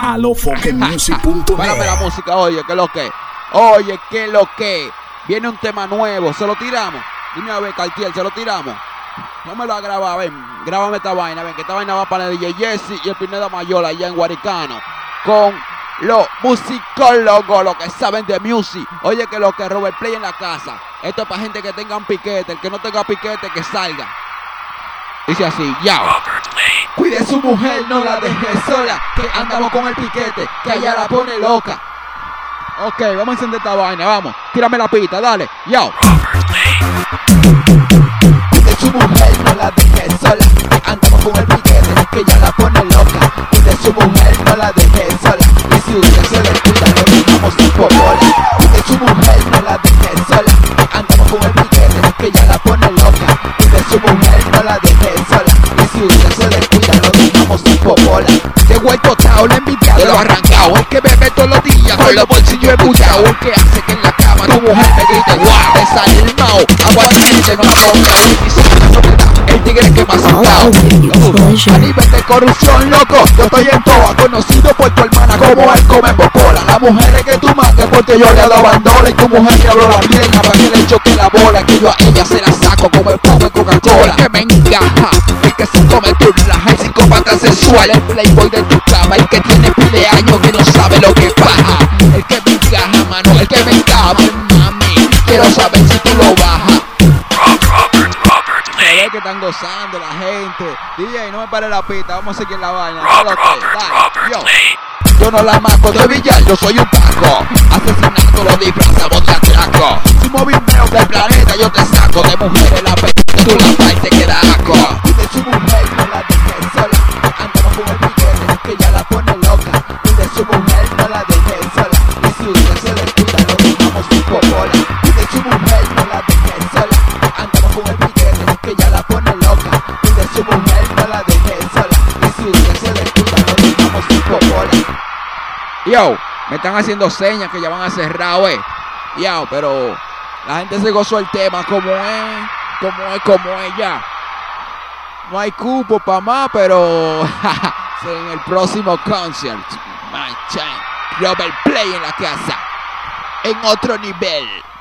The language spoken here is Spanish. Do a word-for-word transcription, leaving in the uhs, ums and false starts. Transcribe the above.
a lofoquemusic punto net. Párame la música, oye, que lo que. Oye, que lo que. Viene un tema nuevo, se lo tiramos. Dime a ver, Cartier, se lo tiramos. No me lo ha grabado, ven, grábame esta vaina, ven, que esta vaina va para el D J Jesse y el Pineda Mayor allá en Guaricano. Con los musicólogos, los que saben de music. Oye, que lo que Robert Play en la casa. Esto es para gente que tenga un piquete. El que no tenga piquete, que salga. Dice así, ya. Cuide su mujer, no la deje sola. Que andamos con el piquete, que allá la pone loca. Ok, vamos a encender esta vaina, vamos. Tírame la pita, dale, ya. Cuide su mujer, no la deje sola. Que andamos con el piquete, que ya la pone loca. Cuide su mujer, no la deje sola. Y si usted se descuida, lo dejamos sin popola. Cuide su mujer, no la deje sola. Que andamos con el piquete, que ya la pone loca. Cuide su mujer, no la deje sola. Y si usted se descuida, lo dejamos sin popola. Llegó el totao, la envidia de lo arrancado. El que bebe todos los días con los bolsillos embuchados. El que hace que en la cama tu mujer me grite wow. Te sale el mao, aguantamente no toca. El tigre que más sentado. A nivel de corrupción, loco, yo estoy en toa. Conocido por tu hermana como el come popola. Las mujeres que tú mates porque yo le hago abandono. Y tu mujer que abro la pierna para que le choque la bola. Que yo a ella se la saco como el poco de Coca-Cola. El que me encaja, el que se come tu raja. El psicópata sensual, el playboy de tu cama. El que tiene pile de años que no sabe lo que baja. El que me encaja, mano, el que me encaja, mami. Quiero saber si tú lo bajas. Se ve que están gozando la gente. D J, no me pare la pita, vamos a seguir la vaina. Robert, Robert, yo. yo no la mato de billar, yo soy un taco. Asesinato lo disfrazamos de atraco. Si movimiento del planeta yo te saco. De mujeres la pesta, tú la parte te queda asco. De su mujer no la dejes sola. Andamos con el piquete que ya la pone loca. De su mujer no la dejes sola. Y si usted se descuida lo dejamos sin popola. De su mujer no la dejes sola. Andamos con el piquete que ya la pone loca. De su mujer no la dejes sola. Y si usted se descuida lo dejamos sin popola. Yo, me están haciendo señas que ya van a cerrar, wey. Yo, pero la gente se gozó el tema como es, como es, como es ya. No hay cupo para más, pero en el próximo concert, my time, Robert Play en la casa, en otro nivel.